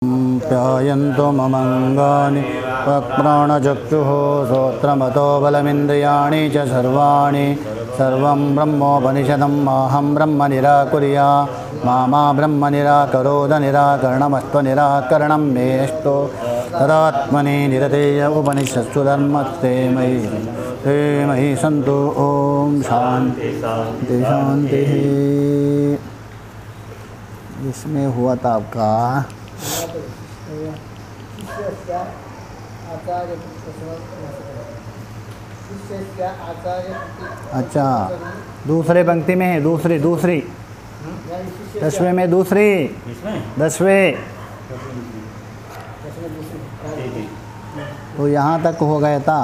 ध्यायन्तो ममङ्गानि वक्प्राणचक्षुः श्रोत्रमतो बलमिन्द्रियाणि च सर्वाणि सर्वं ब्रह्मोपनिषदं माहं ब्रह्म निराकुर्या मा ब्रह्म निराकरोद निराकरणमस्त्व निराकरणं मेष्टो तदात्मनि निरतेय उपनिषत्सु धर्मस्ते मयि सन्तु। ओम शांति शांति। इसमें हुआ था आपका अच्छा, दूसरे पंक्ति में है, दूसरी 10वें में दूसरी 10वें, तो यहाँ तक हो गया था।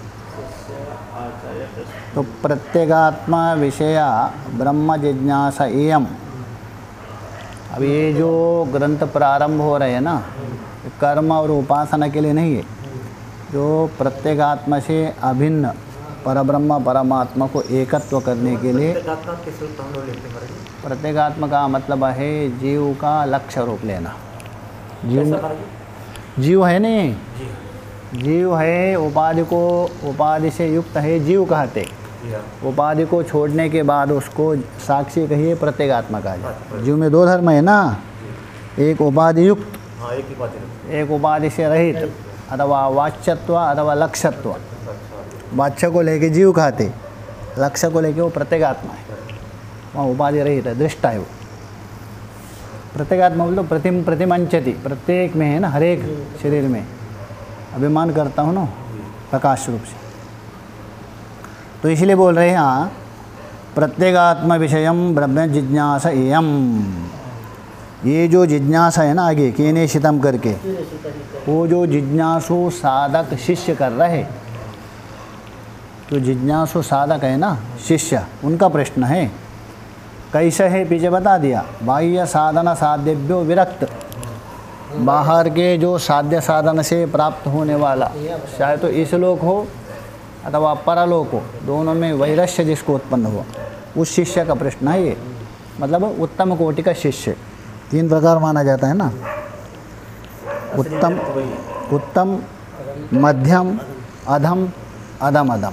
तो प्रत्यगात्मा विषया ब्रह्म जिज्ञासा एयम। अब ये जो ग्रंथ प्रारंभ हो रहे हैं ना, कर्म और उपासना के लिए नहीं है, जो प्रत्यगात्मा से अभिन्न परब्रह्म परमात्मा को एकत्व करने के लिए। प्रत्यगात्मा का मतलब है जीव का लक्ष्य रूप लेना। जीव है नहीं, जीव है, उपाधि से युक्त है, जीव कहते। उपाधि को छोड़ने के बाद उसको साक्षी कहिए, प्रत्यगात्मा कहा जाए। जीव में दो धर्म है ना, एक उपाधि युक्त, एक उपाधि से रहित, अथवा वाच्यत्व अथवा लक्ष्यत्व। वाच्य को लेके जीव कहते, लक्ष्य को लेके वो प्रत्यगात्मा है, वहाँ उपाधि रहित है, दृष्टा है वो। प्रत्यगात्मा बोलो प्रतिमंचति, प्रत्येक में है ना, हर एक शरीर में अभिमान करता हूँ ना, प्रकाश रूप से। तो इसलिए बोल रहे हैं यहाँ प्रत्यगात्मा विषयम ब्रह्म जिज्ञासा एयम। ये जो जिज्ञासा है ना, आगे केने शितम करके, वो जो जिज्ञासु साधक शिष्य कर रहे, तो जिज्ञासु साधक है ना शिष्य, उनका प्रश्न है कैसे है, पीछे बता दिया। बाह्य साधन साध्यभ्यो विरक्त, बाहर के जो साध्य साधन से प्राप्त होने वाला, चाहे तो इस लोक हो अथवा परलोक हो, दोनों में वैरस्य जिसको उत्पन्न हुआ, उस शिष्य का प्रश्न है ये। मतलब उत्तम कोटि का शिष्य 3 प्रकार माना जाता है ना, उत्तम, मध्यम, अधम, अधम।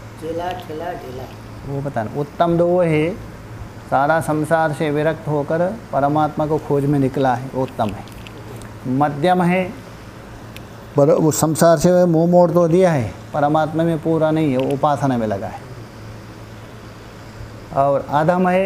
वो बताना। उत्तम दो है, सारा संसार से विरक्त होकर परमात्मा को खोज में निकला है, वो उत्तम है। मध्यम है, पर वो संसार से मुँह मोड़ तो दिया है, परमात्मा में पूरा नहीं है, वो उपासना में लगा है। और अधम है,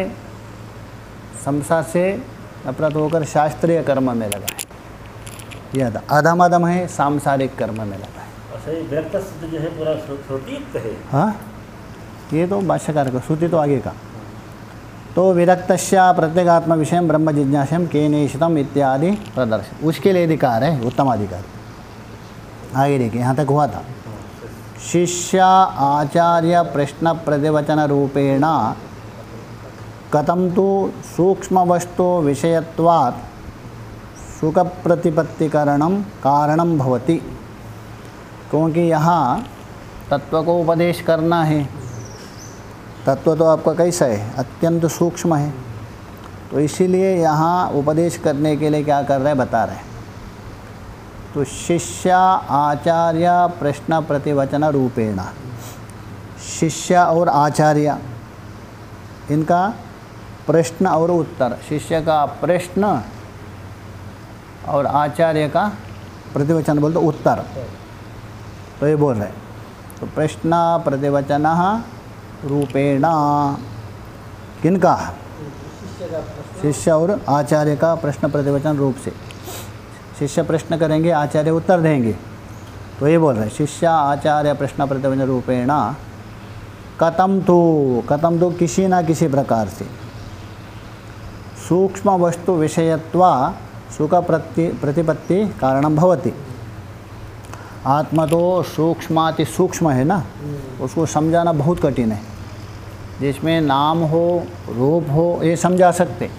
संसार से नफरत होकर शास्त्रीय कर्म में लगा है, यह अधम है, सांसारिक कर्म में लगा है। विरक्त जो है पूरा श्रुतियुक्त है। हाँ, ये तो भाष्यकार का, श्रुति तो आगे का। तो विरक्तस्या प्रत्यगात्मा विषय ब्रह्म जिज्ञासम केनेशितम इत्यादि प्रदर्शन, उसके लिए अधिकार है, उत्तम अधिकार। आगे देखिए, यहाँ तक हुआ था। शिष्य आचार्य प्रश्न प्रतिवचन रूपेण कथम तो सूक्ष्म वस्तु विषयत्वात् सुख प्रतिपत्तिकरणम कारणम भवति। क्योंकि यहाँ तत्व को उपदेश करना है, तत्व तो आपका कैसा है, अत्यंत सूक्ष्म है, तो इसीलिए यहाँ उपदेश करने के लिए क्या कर रहे हैं, बता रहे हैं। तो शिष्य आचार्य प्रश्न प्रतिवचन रूपेण, शिष्य और आचार्य इनका प्रश्न और उत्तर, शिष्य का प्रश्न और आचार्य का प्रतिवचन बोलते उत्तर, तो ये बोल रहे। तो प्रश्न प्रतिवचन रूपेण किनका, शिष्य और आचार्य का प्रश्न प्रतिवचन रूप से। शिष्य प्रश्न करेंगे, आचार्य उत्तर देंगे, तो ये बोल रहे हैं शिष्य आचार्य प्रश्न प्रतिवचन रूपेण कथम तो किसी ना किसी प्रकार से सूक्ष्म वस्तु विषयत्वा सुख प्रतिपत्ति कारणम भवति। आत्मा तो सूक्ष्माति सूक्ष्म है ना, उसको समझाना बहुत कठिन है। जिसमें नाम हो, रूप हो, ये समझा सकते,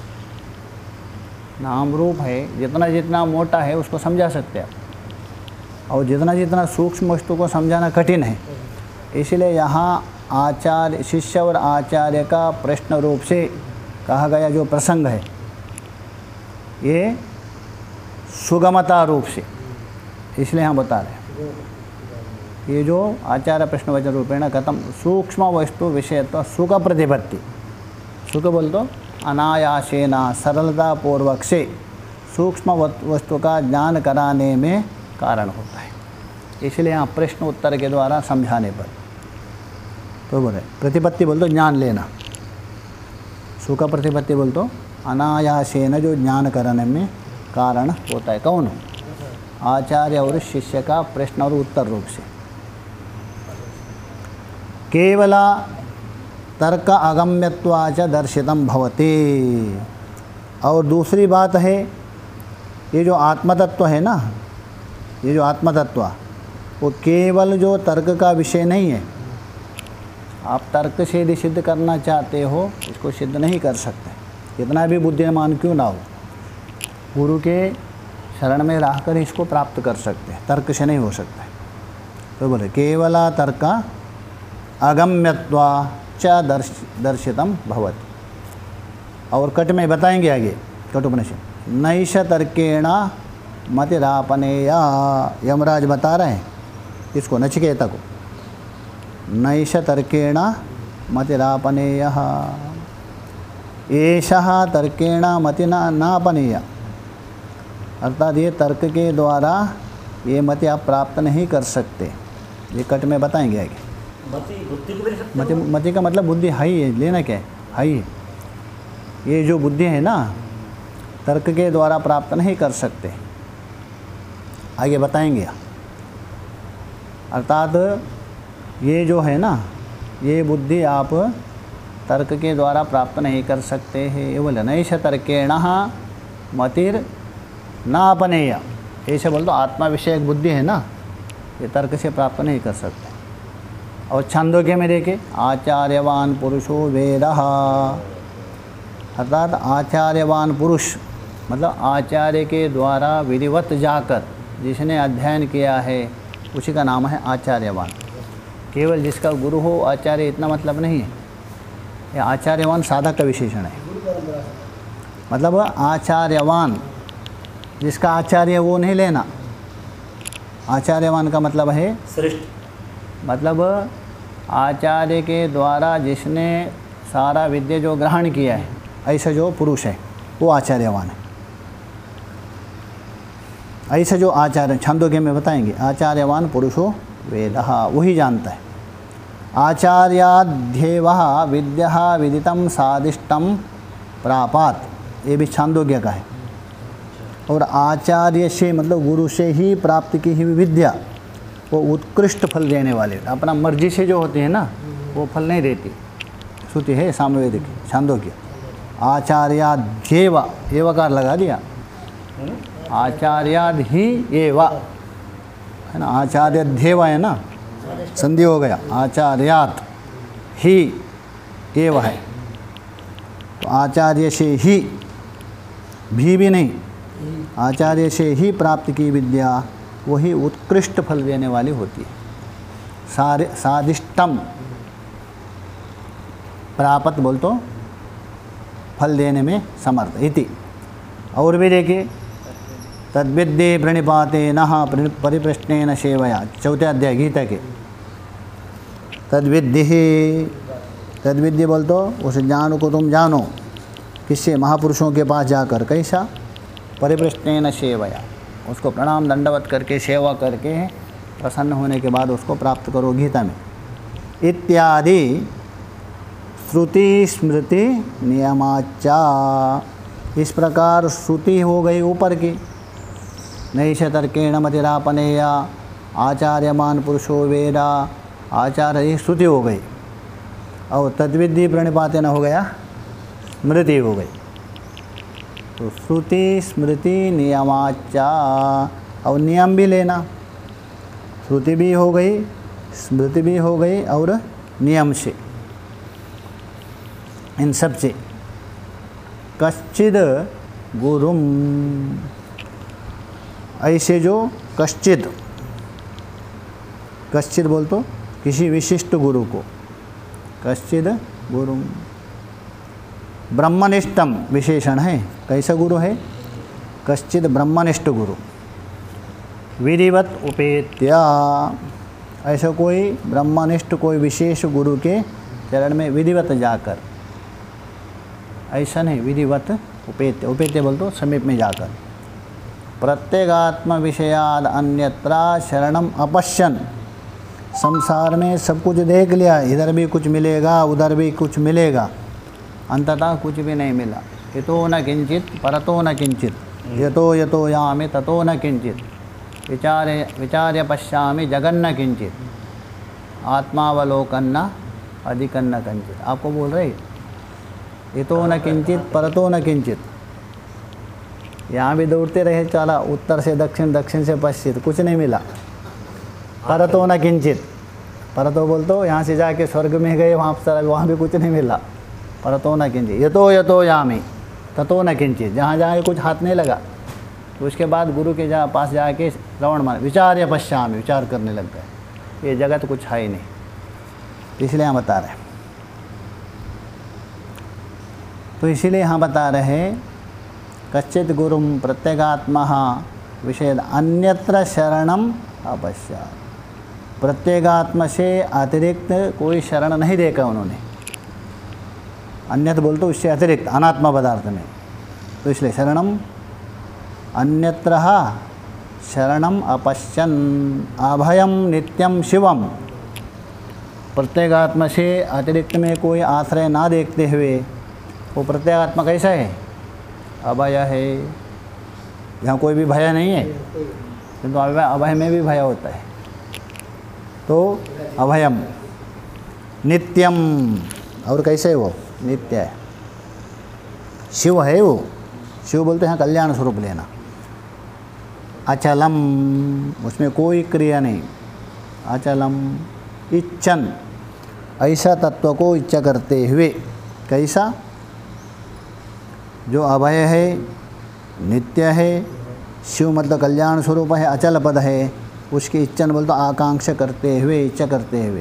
नाम रूप है, जितना जितना मोटा है उसको समझा सकते आप, और जितना जितना सूक्ष्म वस्तु को समझाना कठिन है। इसलिए यहाँ आचार्य, शिष्य और आचार्य का प्रश्न रूप से कहा गया जो प्रसंग है, ये सुगमता रूप से, इसलिए हम बता रहे हैं। ये जो आचार्य प्रश्न वचन रूपेण कथम सूक्ष्म वस्तु विषयत्व सुख प्रतिपत्ति, सुख बोल तो अनायासेन सरलता पूर्वक से सूक्ष्म वस्तु का ज्ञान कराने में कारण होता है। इसलिए यहाँ प्रश्न उत्तर के द्वारा समझाने पर तो बोले प्रतिपत्ति बोल तो ज्ञान लेना, सुख प्रतिपत्ति बोल तो अनायासेन जो ज्ञान कराने में कारण होता है। कौन? आचार्य और शिष्य का प्रश्न और उत्तर रूप से। केवल तर्क अगम्यत्वाच दर्शितम भवति। और दूसरी बात है, ये जो आत्मतत्व है ना, ये जो आत्मतत्व वो केवल जो तर्क का विषय नहीं है। आप तर्क से यदि सिद्ध करना चाहते हो, इसको सिद्ध नहीं कर सकते, कितना भी बुद्धिमान क्यों ना हो। गुरु के शरण में रहकर इसको प्राप्त कर सकते हैं, तर्क से नहीं हो सकता है। तो बोले केवल तर्क अगम्यत्वा च दर्शितम भवति। और कट में बताएंगे आगे, कटोपनिषद नैष तर्केण मतिरापनेया, यमराज बता रहे हैं इसको नचिकेता को, नैष तर्केण मतिरापनेयः एषः तर्केण मति नापनेय। अर्थात ये तर्क के द्वारा ये मति आप प्राप्त नहीं कर सकते। ये कट में बताएंगे आगे। मति का मतलब बुद्धि हाई है, लेना क्या है, हाई है। ये जो बुद्धि है ना, तर्क के द्वारा प्राप्त नहीं कर सकते, आगे बताएंगे। अर्थात ये जो है ना, ये बुद्धि आप तर्क के द्वारा प्राप्त नहीं कर सकते हैं। ये बोले नैष तर्केण मतिर नापनेय, ऐसे बोल दो आत्मा विषयक बुद्धि है ना, ये तर्क से प्राप्त नहीं कर सकते। और छांदोग्य में देखे आचार्यवान पुरुषो वेदः, अर्थात आचार्यवान पुरुष मतलब आचार्य के द्वारा विधिवत जाकर जिसने अध्ययन किया है उसी का नाम है आचार्यवान। केवल जिसका गुरु हो आचार्य इतना मतलब नहीं है, ये आचार्यवान साधक का विशेषण है। मतलब आचार्यवान जिसका आचार्य वो नहीं लेना, आचार्यवान का मतलब है श्रेष्ठ, मतलब आचार्य के द्वारा जिसने सारा विद्या जो ग्रहण किया है, ऐसा जो पुरुष है वो आचार्यवान है। ऐसा जो आचार्य छंदोग्य में बताएंगे, आचार्यवान पुरुषो वेदः, वही जानता है। आचार्याध्येवः विद्या विदितम सादिष्टम प्रापात, ये भी छांदोग्य का है। और आचार्य से मतलब गुरु से ही प्राप्त की हुई विद्या वो उत्कृष्ट फल देने वाले, अपना मर्जी से जो होती है ना वो फल नहीं देती। श्रुति है सामवेद की छांदोग्य। आचार्याध्येव एवकार लगा दिया, आचार्याद ही एव है ना, आचार्याध्येव है ना, संधि हो गया, आचार्यात ही एव है। तो आचार्य से ही भी नहीं, आचार्य से ही प्राप्त की विद्या वही उत्कृष्ट फल देने वाली होती है। सादिष्टम प्राप्त बोल तो फल देने में समर्थ इति। और भी देखिए तद्विद्ये प्रणिपातेन परिप्रश्नेन सेवया, चौथे अध्याय गीता के। तद्विद्य बोल तो उस ज्ञान को तुम जानो, किससे? महापुरुषों के पास जाकर। कैसा? परिप्रश्नेन सेवया, उसको प्रणाम दंडवत करके सेवा करके प्रसन्न होने के बाद उसको प्राप्त करो गीता में। इत्यादि श्रुति स्मृति नियमाचा, इस प्रकार श्रुति हो गई ऊपर की, नैष तर्केण मतिरापनेया, आचार्यमान पुरुषो वेदा, आचार्य श्रुति हो गई। और तद्विद्धि प्रणिपातेन हो गया, स्मृति हो गई। तो श्रुति स्मृति नियमाचा, और नियम भी लेना, श्रुति भी हो गई, स्मृति भी हो गई, और नियम से, इन सब से। कश्चिद गुरुम, ऐसे जो कश्चिद, कश्चिद बोल तो किसी विशिष्ट गुरु को, कश्चिद गुरुम ब्रह्मनिष्ठम विशेषण है। कैसा गुरु है? कश्चित ब्रह्मनिष्ठ गुरु विधिवत उपेत्या, ऐसा कोई ब्रह्मनिष्ठ कोई विशेष गुरु के चरण में विधिवत जाकर, ऐसा नहीं विधिवत उपेत्य, उपेत्य बोल तो समीप में जाकर, प्रत्येगात्म विषयाद अन्यत्रा शरणम अपश्यन, संसार में सब कुछ देख लिया, इधर भी कुछ मिलेगा उधर भी कुछ मिलेगा, अंततः कुछ भी नहीं मिला। यतो न किंचित परतो न किंचित, यतो यतो यामि ततो न किंचित, विचार्य पश्यामि जगन्न किंचित, आत्मावलोकन्न अधिकन्न कंचित। आपको बोल रहे यतो न किंचित परतो न किंचित, यहाँ भी दौड़ते रहे चला, उत्तर से दक्षिण दक्षिण से पश्चिम, कुछ नहीं मिला। परतो न किंचित, परतो बोल तो यहाँ से जाके स्वर्ग में गए, वहाँ भी कुछ नहीं मिला। परतो न किंचित, यतो यतो यामि ततो न किंचित, जहाँ जहाँ कुछ हाथ नहीं लगा, तो उसके बाद गुरु के पास जाके श्रवण मान विचार्य पश्यामि, विचार करने लग गए, ये जगत कुछ है ही नहीं, इसलिए यहाँ बता रहे। तो इसीलिए यहाँ बता रहे कच्चित गुरुम प्रत्येगात्मा विषय अन्यत्र शरणम अपश्यात्, प्रत्येगात्मा से अतिरिक्त कोई शरण नहीं देखा उन्होंने, अन्यत्र बोल तो उससे अतिरिक्त अनात्मा पदार्थ में, तो इसलिए शरणम अन्यत्र शरणम अपश्यन अभयम नित्यम शिवम, प्रत्येगात्मा से अतिरिक्त में कोई आश्रय ना देखते हुए, वो प्रत्येगात्मा कैसा है? अभय है, यहाँ कोई भी भय नहीं है, किंतु अभय में भी भय होता है। तो अभयम नित्यम, और कैसे है वो? नित्य है, शिव है वो, शिव बोलते हैं कल्याण स्वरूप लेना। अचलम, उसमें कोई क्रिया नहीं, अचलम इच्छन, ऐसा तत्व को इच्छा करते हुए, कैसा? जो अभय है, नित्य है, शिव मतलब कल्याण स्वरूप है, अचल पद है, उसकी इच्छन बोल तो आकांक्षा करते हुए, इच्छा करते हुए।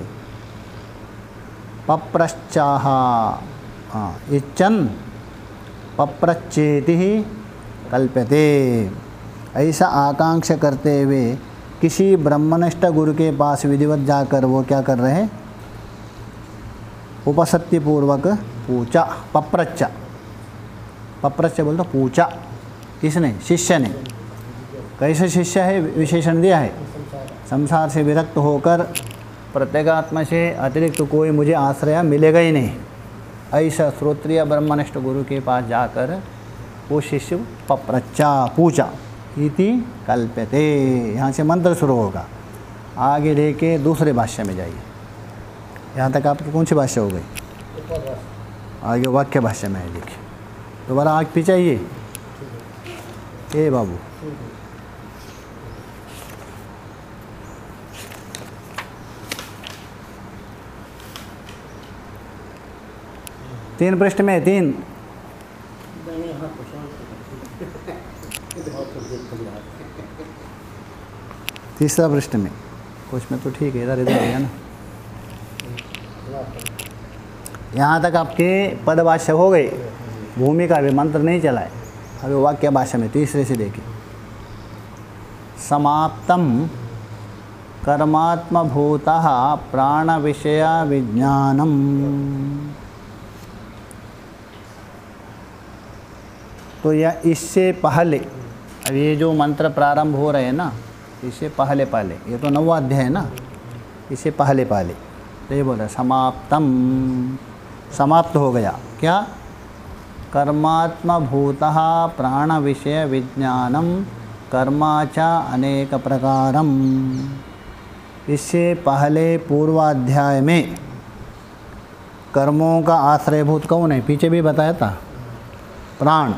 पप्रश्चाह, हाँ इच्छन पप्रच्चेति ही कल्प्यते, ऐसा आकांक्षा करते हुए किसी ब्रह्मनिष्ठ गुरु के पास विधिवत जाकर वो क्या कर रहे हैं? उपसत्ति पूर्वक पूछा, पप्रच्चा, पप्रच्चा बोलते पूछा, किसने? शिष्य ने। कैसे शिष्य है? विशेषण दिया है, संसार से विरक्त होकर प्रत्येगात्मा से अतिरिक्त कोई मुझे आश्रय मिलेगा ही नहीं, ऐसा श्रोत्रिय ब्रह्मनिष्ठ गुरु के पास जाकर वो शिष्य पप्रच्चा, पूछा, इति कल्प्यते। यहाँ से मंत्र शुरू होगा, आगे लेके दूसरे भाष्य में जाइए। यहाँ तक आपकी कौन सी भाष्य हो गई? आगे वाक्य भाष्य में है, देखिए दोबारा आग पिचाइए। ए बाबू, तीन पृष्ठ में, तीन तीसरा पृष्ठ में, कुछ में तो ठीक है, इधर इधर है ना। यहाँ तक आपके पद भाष्य हो गए, भूमिका भी मंत्र नहीं चला है, अभी वाक्य भाषा में तीसरे से देखिए। समाप्तम कर्मात्मभूतः प्राण विषय विज्ञानम, तो यह इससे पहले, अब ये जो मंत्र प्रारंभ हो रहे हैं ना, इससे पहले पहले, ये तो 9वां अध्याय है ना, इससे पहले पहले तो ये बोल रहे समाप्तम, समाप्त हो गया क्या? कर्मात्मभूतः प्राण विषय विज्ञानम कर्माचा अनेक प्रकारम, इससे पहले पूर्वाध्याय में कर्मों का आश्रयभूत कौन है? पीछे भी बताया था, प्राण।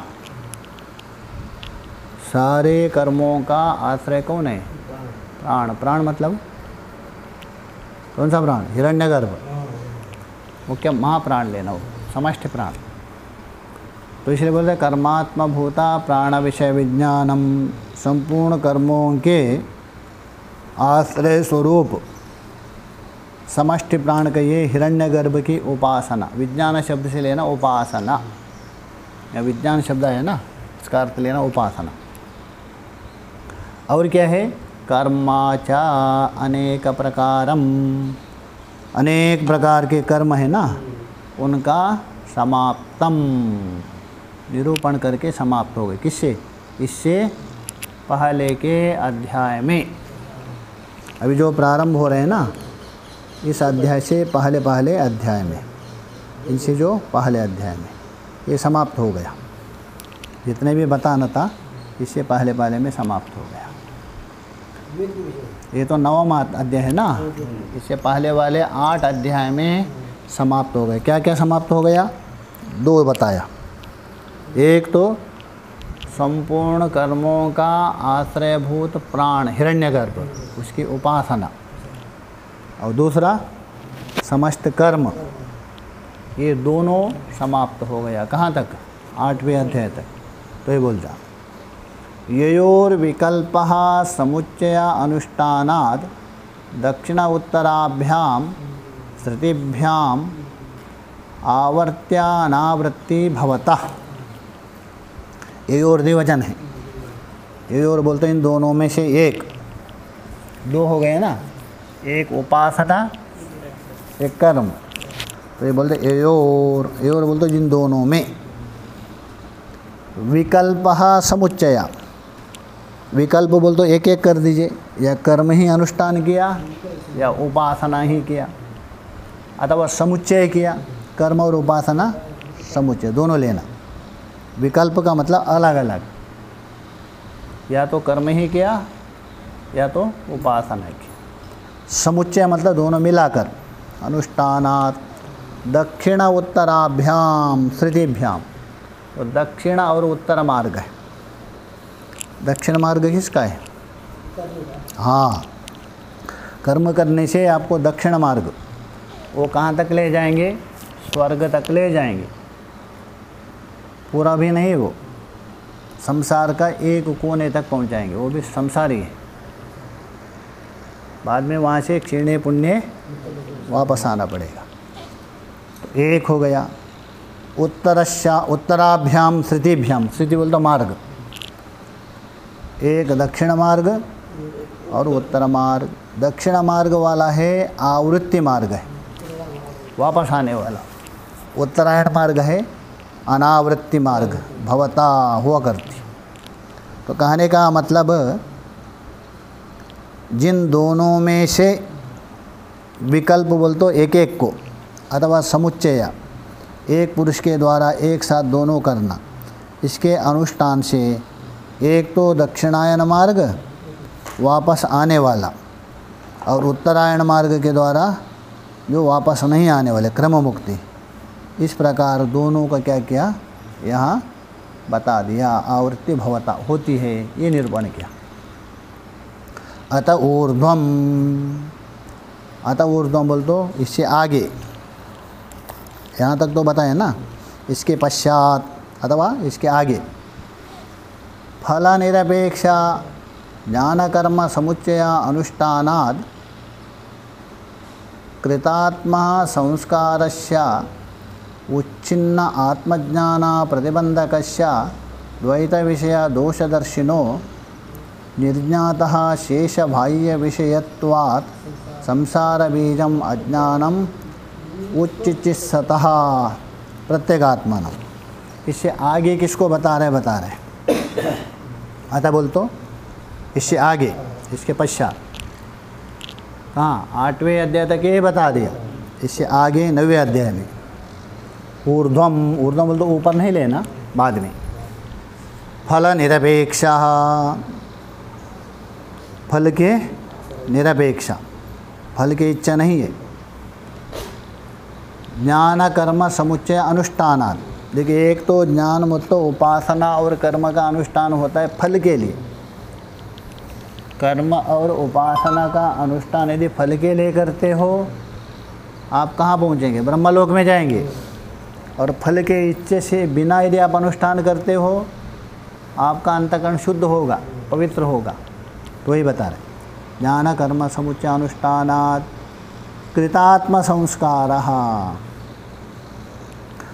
सारे कर्मों का आश्रय कौन है? प्राण। प्राण मतलब कौन सा प्राण? हिरण्यगर्भ, वो क्या महाप्राण लेना, वो समष्टि प्राण। तो इसलिए बोलते कर्मात्मभूता प्राण विषय विज्ञानम, संपूर्ण कर्मों के आश्रय स्वरूप समष्टि प्राण का ये हिरण्यगर्भ की उपासना, विज्ञान शब्द से लेना उपासना, या विज्ञान शब्द है ना, इसका अर्थ लेना उपासना। और क्या है, कर्माचा अनेक प्रकारम, अनेक प्रकार के कर्म है ना, उनका समाप्तम, निरूपण करके समाप्त हो गए। किससे? इससे पहले के अध्याय में। अभी जो प्रारंभ हो रहे हैं ना, इस अध्याय से पहले पहले अध्याय में, इनसे जो पहले अध्याय में ये समाप्त हो गया। जितने भी बताना था इससे पहले पहले में समाप्त हो गया। ये तो 9वां अध्याय है ना, इससे पहले वाले 8 अध्याय में समाप्त हो गए। क्या क्या समाप्त हो गया? 2 बताया। एक तो संपूर्ण कर्मों का आश्रयभूत प्राण हिरण्यगर्भ, उसकी उपासना, और दूसरा समस्त कर्म, ये दोनों समाप्त हो गया। कहाँ तक? 8वें अध्याय तक। तो ये बोल जा, ययोर विकल्पः समुच्चय अनुष्ठानाद् दक्षिण उत्तराभ्याम श्रुतिभ्याम आवर्त्यानावृत्ति भवतः। ययोर द्विवचन है। ययोर बोलते हैं इन दोनों में से एक। 2 हो गए ना, एक उपासना, एक कर्म। तो ये बोलते एयोर, एयोर बोलते जिन दोनों में। विकल्पः समुच्चय, विकल्प बोल तो एक एक कर दीजिए, या कर्म ही अनुष्ठान किया या उपासना ही किया, अथवा समुच्चय किया, कर्म और उपासना समुच्चय दोनों लेना। विकल्प का मतलब अलग अलग, या तो कर्म ही किया या तो उपासना की। समुच्चय मतलब दोनों मिलाकर। अनुष्ठानात् दक्षिण उत्तराभ्याम श्रुतिभ्याम, तो दक्षिण और उत्तर मार्ग है। दक्षिण मार्ग किसका है? हाँ, कर्म करने से आपको दक्षिण मार्ग, वो कहाँ तक ले जाएंगे? स्वर्ग तक ले जाएंगे। पूरा भी नहीं, वो संसार का एक कोने तक पहुँचाएंगे, वो भी संसारी है। बाद में वहाँ से क्षीणे पुण्य वापस आना पड़ेगा। तो एक हो गया। उत्तराभ्याम श्रुतिभ्याम, श्रुति बोलते मार्ग, एक दक्षिण मार्ग और उत्तर मार्ग। दक्षिण मार्ग वाला है आवृत्ति मार्ग है, वापस आने वाला। उत्तरायण मार्ग है अनावृत्ति मार्ग, भवता हुआ करती। तो कहने का मतलब जिन दोनों में से विकल्प बोल तो एक एक को, अथवा समुच्चय, एक पुरुष के द्वारा एक साथ दोनों करना, इसके अनुष्ठान से एक तो दक्षिणायन मार्ग वापस आने वाला, और उत्तरायण मार्ग के द्वारा जो वापस नहीं आने वाले, क्रम मुक्ति। इस प्रकार दोनों का क्या किया यहाँ बता दिया। आवृत्ति भवता होती है, ये निरूपण किया। अतः ऊर्ध्वम, अतः ऊर्ध्वम बोल तो इससे आगे, यहाँ तक तो बताया ना, इसके पश्चात अथवा इसके आगे। फल निरपेक्ष ज्ञान कर्म समुच्चय अनुष्ठानाद् कृतात्मा संस्कारस्य उच्छिन्न आत्मज्ञान प्रतिबंधकस्य द्वैत विषय दोषदर्शिनो निर्ज्ञातः शेष बाह्य विषयत्वात् संसार बीजम अज्ञानम उच्चिचित्सतः प्रत्यगात्मनम। इससे आगे किसको बता रहे? अतः बोल तो इससे आगे, इसके पश्चात। कहाँ? 8वें अध्याय तक ये बता दिया। इससे आगे 9वें अध्याय में ऊर्ध्वम, ऊर्ध्वम बोल तो ऊपर नहीं लेना, बाद में। फल निरपेक्ष, फल के निरपेक्ष, फल की इच्छा नहीं है। ज्ञान कर्म समुच्चय अनुष्ठानात्, देखिए एक तो ज्ञान मतलब उपासना और कर्म का अनुष्ठान होता है फल के लिए। कर्म और उपासना का अनुष्ठान यदि फल के लिए करते हो, आप कहाँ पहुँचेंगे? ब्रह्मलोक में जाएंगे। और फल के इच्छे से बिना यदि आप अनुष्ठान करते हो, आपका अंतःकरण शुद्ध होगा, पवित्र होगा। तो वही बता रहे, ज्ञान कर्म समुच्चय अनुष्ठानात् कृतात्म संस्कारः।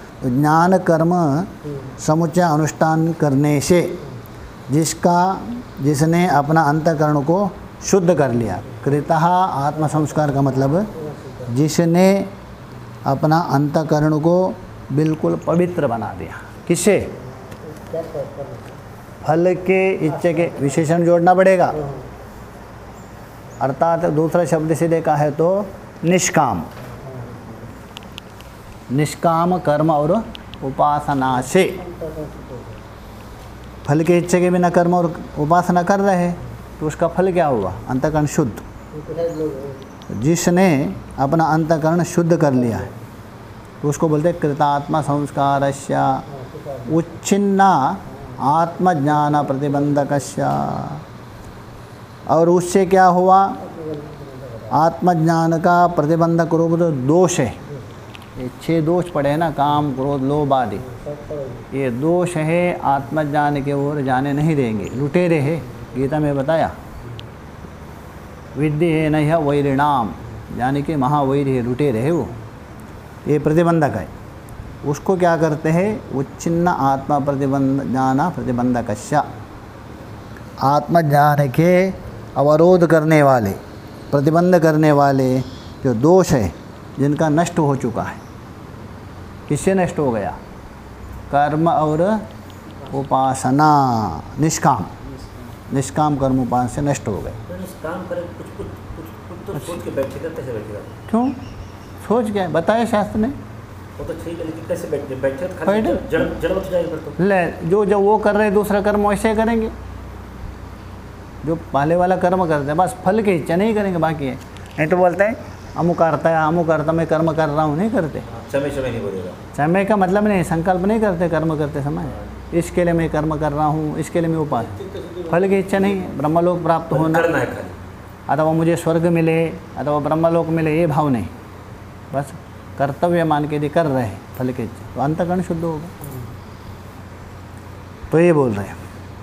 ज्ञान कर्म समुच्चय अनुष्ठान करने से जिसका जिसने अपना अंतःकरण को शुद्ध कर लिया। कृतः आत्म संस्कार का मतलब जिसने अपना अंतःकरण को बिल्कुल पवित्र बना दिया। किससे? फल के इच्छा के विशेषण जोड़ना पड़ेगा, अर्थात दूसरा शब्द से देखा है तो निष्काम, निष्काम कर्म और उपासना से। फल के इच्छा के बिना कर्म और उपासना कर रहे हैं तो उसका फल क्या हुआ? अंतःकरण शुद्ध। जिसने अपना अंतःकरण शुद्ध कर लिया है तो उसको बोलते हैं कृतात्मा संस्कारस्य उच्छिन्ना आत्मज्ञान प्रतिबंधकस्य। और उससे क्या हुआ? आत्मज्ञान का प्रतिबंधक रूप तो दोष है। ये 6 दोष पड़े हैं ना, काम क्रोध लोभ आदि, ये दोष है आत्मज्ञान के ओर जाने नहीं देंगे। लुटेरे है, गीता में बताया, विद्धि है न यह वैरिणाम, यानी कि महावैरी है, लुटेरे है वो, ये प्रतिबंधक है। उसको क्या करते हैं? उच्छिन्न आत्मा ज्ञान प्रतिबंधकस्य, आत्मज्ञान के अवरोध करने वाले, प्रतिबंध करने वाले जो दोष है जिनका नष्ट हो चुका है। किससे नष्ट हो गया? कर्म और उपासना, निष्काम कर्म उपासना से नष्ट हो गए। निष्काम करे कुछ तो सोच के बैठेगा, कैसे बैठेगा? क्यों सोच के? बताया शास्त्र ने। वो तो ठीक है, लेकिन कैसे बैठे तो खाली जड़ बच जाएगा तो। ले जो वो कर रहे दूसरा कर्म वैसे करेंगे, जो पहले वाला कर्म करते हैं, बस फल की इच्छा नहीं करेंगे, बाकी है। नहीं तो बोलते हैं अमुक करता है, अमुक करता, मैं कर्म कर रहा हूँ, नहीं करते। समय नहीं बोलेगा। समय का मतलब नहीं, संकल्प नहीं करते कर्म करते समय, इसके लिए मैं कर्म कर रहा हूँ, इसके लिए मैं उपास, फल की इच्छा नहीं है। ब्रह्मलोक प्राप्त होना अथवा मुझे स्वर्ग मिले अथवा ब्रह्मलोक मिले, ये भाव नहीं, बस कर्तव्य मान के यदि कर रहे हैं फल की इच्छा तो अंतःकरण शुद्ध होगा। तो ये बोल रहे हैं।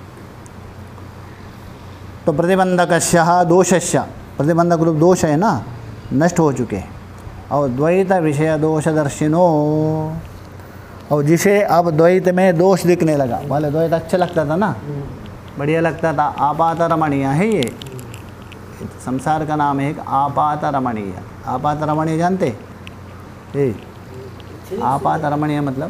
तो प्रतिबंधकस्य दोषस्य, प्रतिबंधक रूप दोष है ना, नष्ट हो चुके हैं। और द्वैत विषय दोषदर्शिनो, और जिसे अब द्वैत में दोष दिखने लगा। पहले द्वैत अच्छा लगता था ना, बढ़िया लगता था, आपात रमणीय है ये संसार का नाम है एक, आपात रमणीय। आपात रमणीय जानते? आपात रमणीय मतलब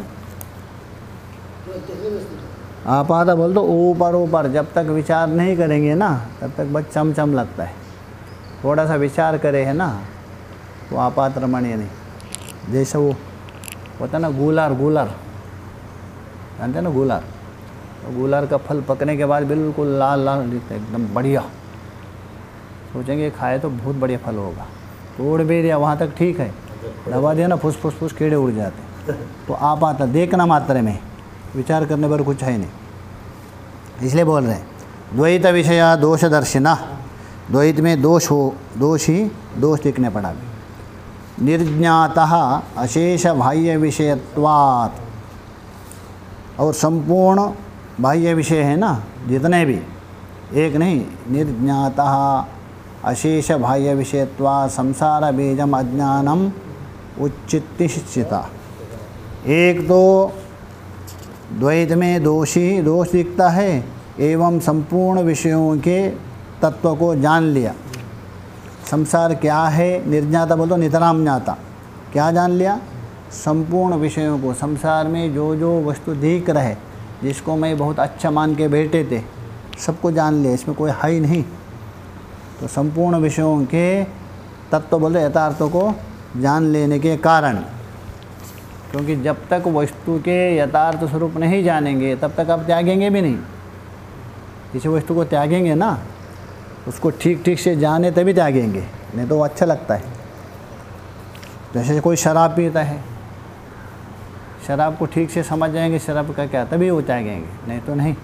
आपात बोल दो ऊपर ऊपर, जब तक विचार नहीं करेंगे ना तब तक बस चमचम लगता है। थोड़ा सा विचार करे है ना वो आपात रमणीय नहीं। जैसे वो होता ना गुलार, जानते हैं ना गुलार? तो गुलार का फल पकने के बाद बिल्कुल लाल लाल दिखता है, एकदम बढ़िया। सोचेंगे खाए तो बहुत बढ़िया फल होगा, तो उड़ भी दिया वहाँ तक ठीक है, दबा दिया ना फुस फुस फुस कीड़े उड़ जाते। तो आप आता देखना मात्रा में, विचार करने पर कुछ है नहीं। इसलिए बोल रहे हैं द्वैत विषया दोषदर्शिना, द्वैत में दोष हो, दोष ही दोष दिखने पड़ा। निर्ज्ञातः अशेष बाह्य विषयत्वात्, और संपूर्ण बाह्य विषय है ना जितने भी, एक नहीं, निर्ज्ञातः अशेष बाह्य विषयत्वात् संसार बीजम अज्ञानम उच्चित्तिष्ठिता। एक तो द्वैत में दोष दिखता है एवं संपूर्ण विषयों के तत्व को जान लिया। संसार क्या है? निर्ज्ञाता बोलो नितराम ज्ञाता। क्या जान लिया? संपूर्ण विषयों को, संसार में जो जो वस्तु दिख रहे, जिसको मैं बहुत अच्छा मान के बैठे थे, सबको जान लिया, इसमें कोई है ही नहीं। तो संपूर्ण विषयों के तत्व बोले यथार्थों को जान लेने के कारण, क्योंकि जब तक वस्तु के यथार्थ स्वरूप नहीं जानेंगे तब तक आप त्यागेंगे भी नहीं। किसी वस्तु को त्यागेंगे ना, उसको ठीक ठीक से जाने तभी त्यागेंगे, नहीं तो वो अच्छा लगता है। जैसे कोई शराब पीता है, शराब को ठीक से समझ जाएंगे शराब का क्या, तभी वो त्यागेंगे, नहीं तो नहीं।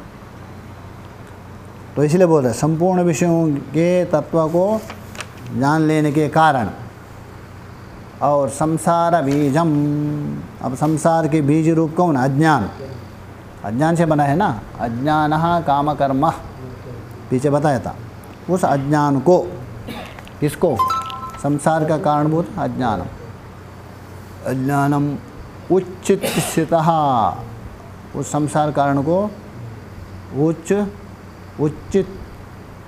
तो इसलिए बोल रहे संपूर्ण विषयों के तत्व को जान लेने के कारण। और संसार बीजम, अब संसार के बीज रूप कौन? अज्ञान। अज्ञान से बना है ना, अज्ञानः काम कर्म, पीछे बताया था। उस अज्ञान को, किसको? संसार का कारणभूत अज्ञानम। अज्ञानम उच्चित्तिष्ठितः, उस संसार कारण को उच्चित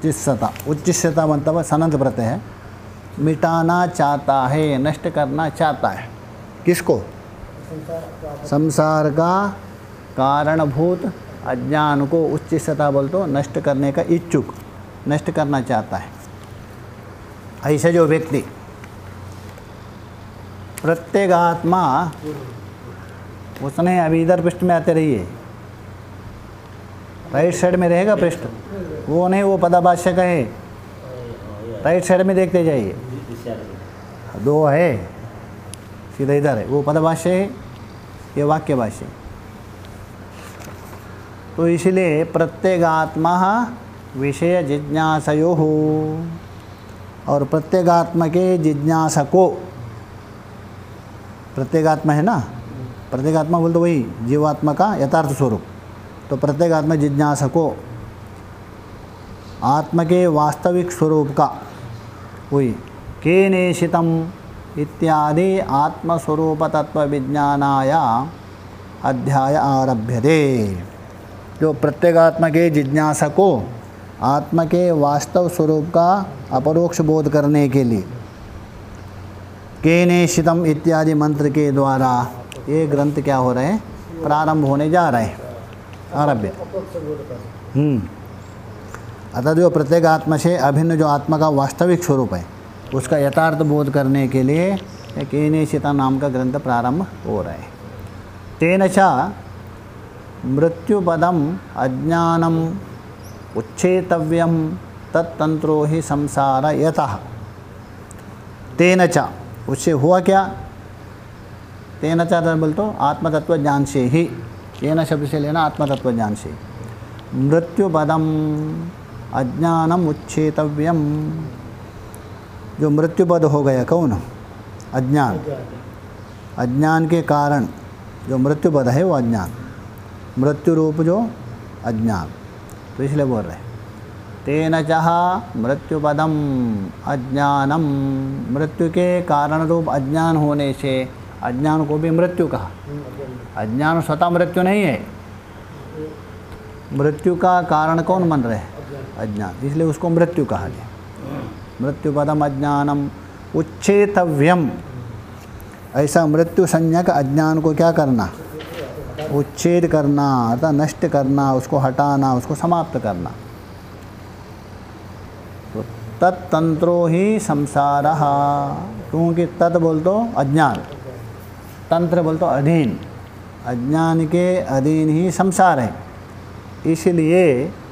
उच्चिष्यता, उच्चिष्यता मतलब सनंत प्रत्यय है, मिटाना चाहता है, नष्ट करना चाहता है। किसको? संसार का कारणभूत अज्ञान को उच्चिष्यता बोल तो नष्ट करने का इच्छुक, नष्ट करना चाहता है। ऐसे जो व्यक्ति प्रत्येगात्मा, उसने अभी इधर पृष्ठ में आते रहिए, राइट साइड में रहेगा पृष्ठ, वो नहीं, वो पदाभाष्य का है, राइट साइड में देखते जाइए, दो है, सीधा इधर है, वो पदभाष्य है, ये वाक्य भाष्य। तो इसलिए प्रत्येगात्मा विषय जिज्ञासयो हो, और प्रत्येगात्मा के जिज्ञासा को, प्रत्येगात्मा है ना, प्रत्येगात्मा बोल तो वही जीवात्मा का यथार्थ स्वरूप, तो प्रत्येगात्मा जिज्ञासा को आत्मा के वास्तविक स्वरूप का वही केनेशितम इत्यादि आत्मस्वरूप तत्व विज्ञानाय अध्याय आरभ्यते। जो प्रत्येगात्मा के जिज्ञासा को आत्मा के वास्तव स्वरूप का अपरोक्ष बोध करने के लिए केनेशितम इत्यादि मंत्र के द्वारा ये ग्रंथ क्या हो रहे हैं, प्रारंभ होने जा रहे हैं, आरभ्य। अतः जो प्रत्येगात्मा से अभिन्न जो आत्मा का वास्तविक स्वरूप है उसका यथार्थ बोध करने के लिए केनेशिता नाम का ग्रंथ प्रारंभ हो रहा है। तेन च मृत्युपदम अज्ञानम उच्छेतव्यम तत्तंत्रो ही संसार यतः। तेन च, उससे हुआ क्या? तेन च बोल तो आत्मतत्व ज्ञान से ही, तेन शब्द से लेना आत्मतत्व ज्ञान से। मृत्युपदम अज्ञानम उच्छेतव्यम, जो मृत्युपद हो गया कौन? अज्ञान। अज्ञान के कारण जो मृत्युपद है वो अज्ञान, मृत्यु रूप जो अज्ञान, तो इसलिए बोल रहे तेन चह मृत्युपदम अज्ञानम, मृत्यु के कारण रूप अज्ञान होने से अज्ञान को भी मृत्यु कहा। अज्ञान स्वतः मृत्यु नहीं है, मृत्यु का कारण कौन बन रहे? अज्ञान, इसलिए उसको मृत्यु कहा गया। मृत्युपदम अज्ञानम उच्छेतव्यम, ऐसा मृत्यु संज्ञक अज्ञान को क्या करना? उच्छेद करना, अर्थात नष्ट करना, उसको हटाना, उसको समाप्त करना। तो तत्तंत्रो ही संसारः, क्योंकि तत् बोल तो अज्ञान, तंत्र बोल तो अधीन, अज्ञान के अधीन ही संसार है। इसलिए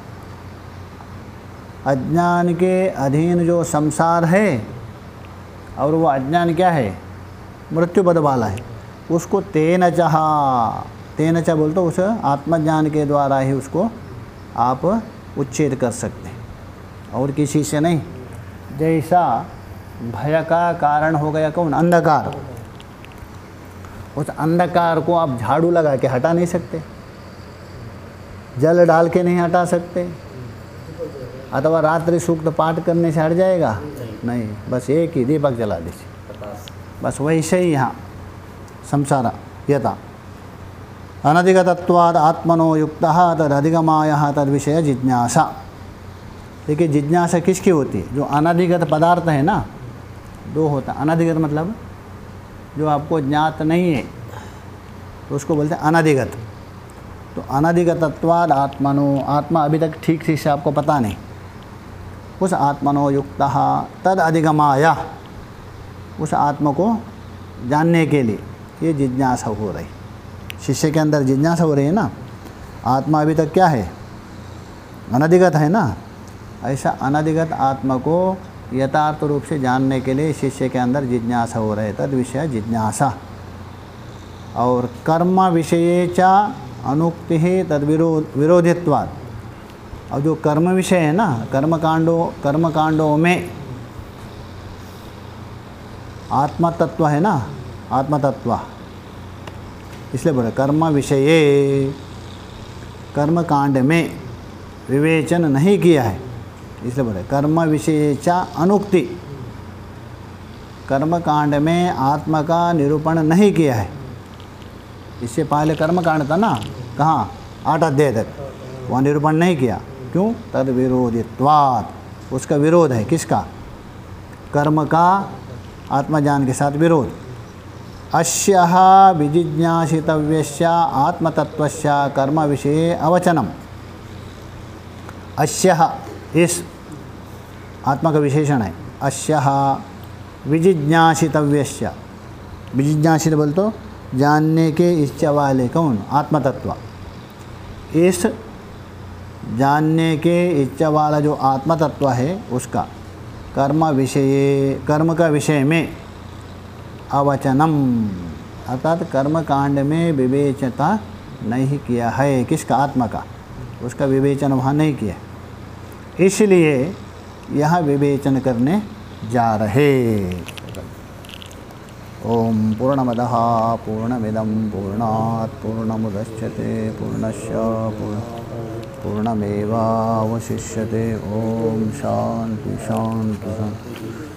अज्ञान के अधीन जो संसार है और वो अज्ञान क्या है? मृत्युपद वाला है, उसको तेन चह, तेन च बोल तो उस आत्मज्ञान के द्वारा ही उसको आप उच्छेद कर सकते हैं, और किसी से नहीं। जैसा भय का कारण हो गया कौन? अंधकार, उस अंधकार को आप झाड़ू लगा के हटा नहीं सकते, जल डाल के नहीं हटा सकते, अथवा रात्रि सूक्त पाठ करने से हट जाएगा? नहीं, बस एक ही दीपक जला दीजिए, बस वैसे ही यहाँ संसार यथा अनधिगतत्वाद आत्मनो युक्तः तदधिगमायः तद्विषय जिज्ञासा। देखिए जिज्ञासा किसकी होती है? जो अनधिगत पदार्थ है ना, दो होता है। अनधिगत मतलब जो आपको ज्ञात नहीं है, तो उसको बोलते हैं अनधिगत। तो अनधिगतत्वाद आत्मनो, आत्मा अभी तक ठीक से आपको पता नहीं, उस आत्मनो युक्तः तद अधिगमाय, उस आत्मा को जानने के लिए ये जिज्ञासा हो रही। शिष्य के अंदर जिज्ञासा हो रही है ना, आत्मा अभी तक क्या है? अनधिगत है ना। ऐसा अनधिगत आत्मा को यथार्थ रूप से जानने के लिए शिष्य के अंदर जिज्ञासा हो रहे, तद विषय जिज्ञासा। और कर्म विषये च अनुक्ति है तद विरोधित्वात्, और जो कर्म विषय है ना, कर्मकांडों में आत्मा तत्व है ना, आत्मा तत्व, इसलिए बोले कर्म विषये, कर्म कांड में विवेचन नहीं किया है, इसलिए बोले कर्म विषये च अनुक्ति, कर्म कांड में आत्मा का निरूपण नहीं किया है। इससे पहले कर्म कांड था ना, कहाँ? 8 अध्याय तक, वहाँ निरूपण नहीं किया। क्यों? तद विरोधित्वात्, उसका विरोध है। किसका? कर्म का आत्मज्ञान के साथ विरोध। अस्यः विजिज्ञासितव्यस्य आत्मतत्वस्य कर्म विषये अवचनम। अस्यः इस आत्मा का विशेषण है। अस्यः विजिज्ञासितव्यस्य, विजिज्ञासित बोल तो जानने के इच्छा वाले कौन? आत्मतत्व। इस जानने के इच्छा वाला जो आत्मतत्व है उसका कर्म का विषय में अवचनम, अर्थात कर्म कांड में विवेचता नहीं किया है। किसका? आत्मा का। उसका विवेचन वहाँ नहीं किया, इसलिए यहाँ विवेचन करने जा रहे। ओम पूर्णमदः पूर्णमिदं पूर्णात् पूर्णमुदच्यते पूर्णस्य पूर्णमेवावशिष्यते। ओम शांति शांति शांति।